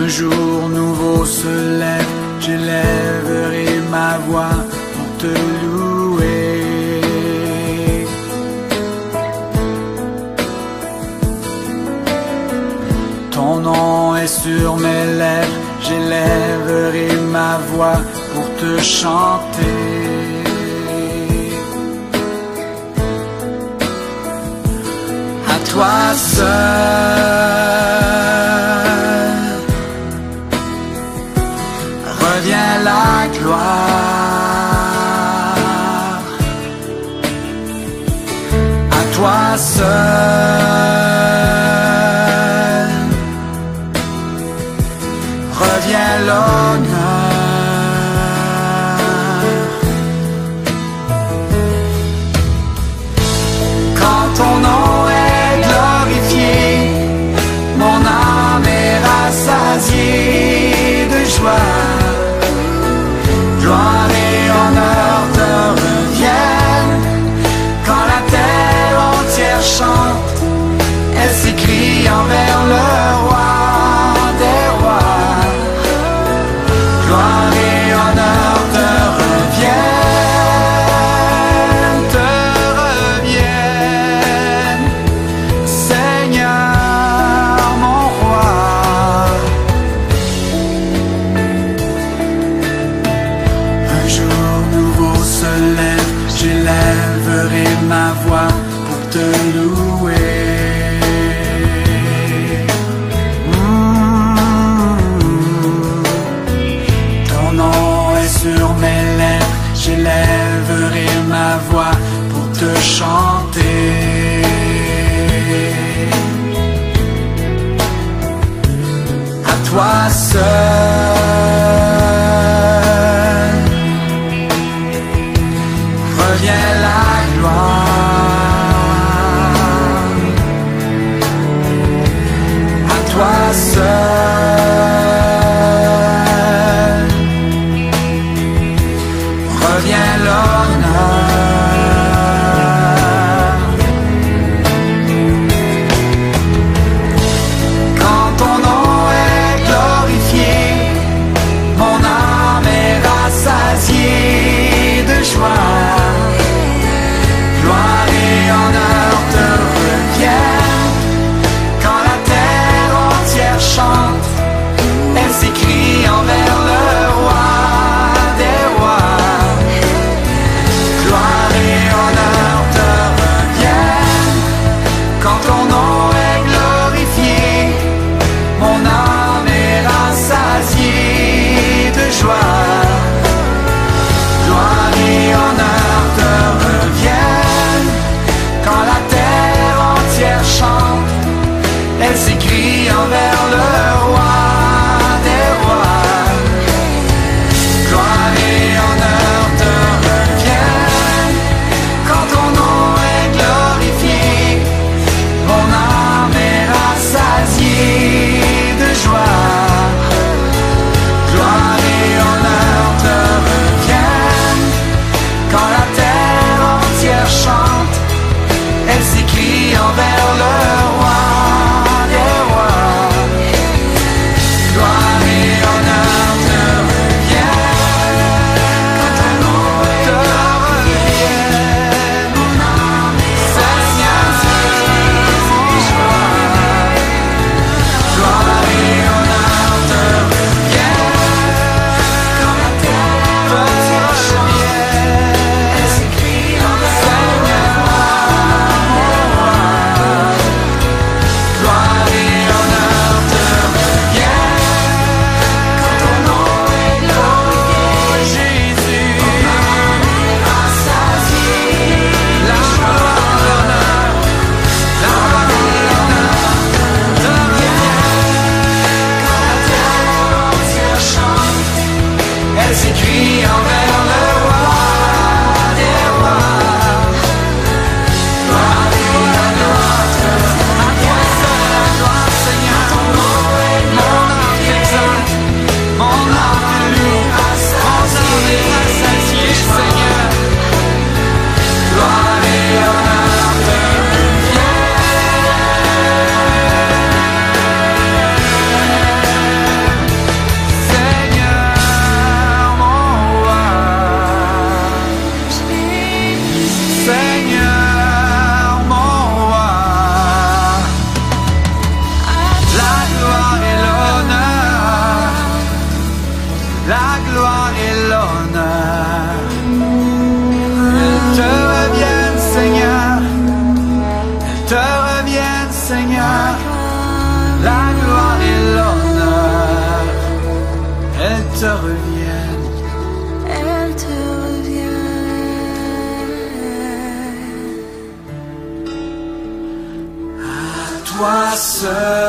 Un jour nouveau se lève, j'élèverai ma voix pour te louer. Ton nom est sur mes lèvres, j'élèverai ma voix pour te chanter. À toi seul revient la gloire. À toi seul revient l'honneur. Quand ton nom est glorifié, mon âme est rassasiée de joie. Gloire et honneur te reviennent. Quand la terre entière chante, elle s'écrie envers le roi des rois. Gloire et honneur te reviennent, Seigneur mon roi. Un jour nouveau se lève, j'élèverai ma voix pour te louer. Ton nom est sur mes lèvres, j'élèverai ma voix pour te chanter. À toi seul revient la gloire. À toi seul revient l'honneur. Quand ton nom est glorifié, seul.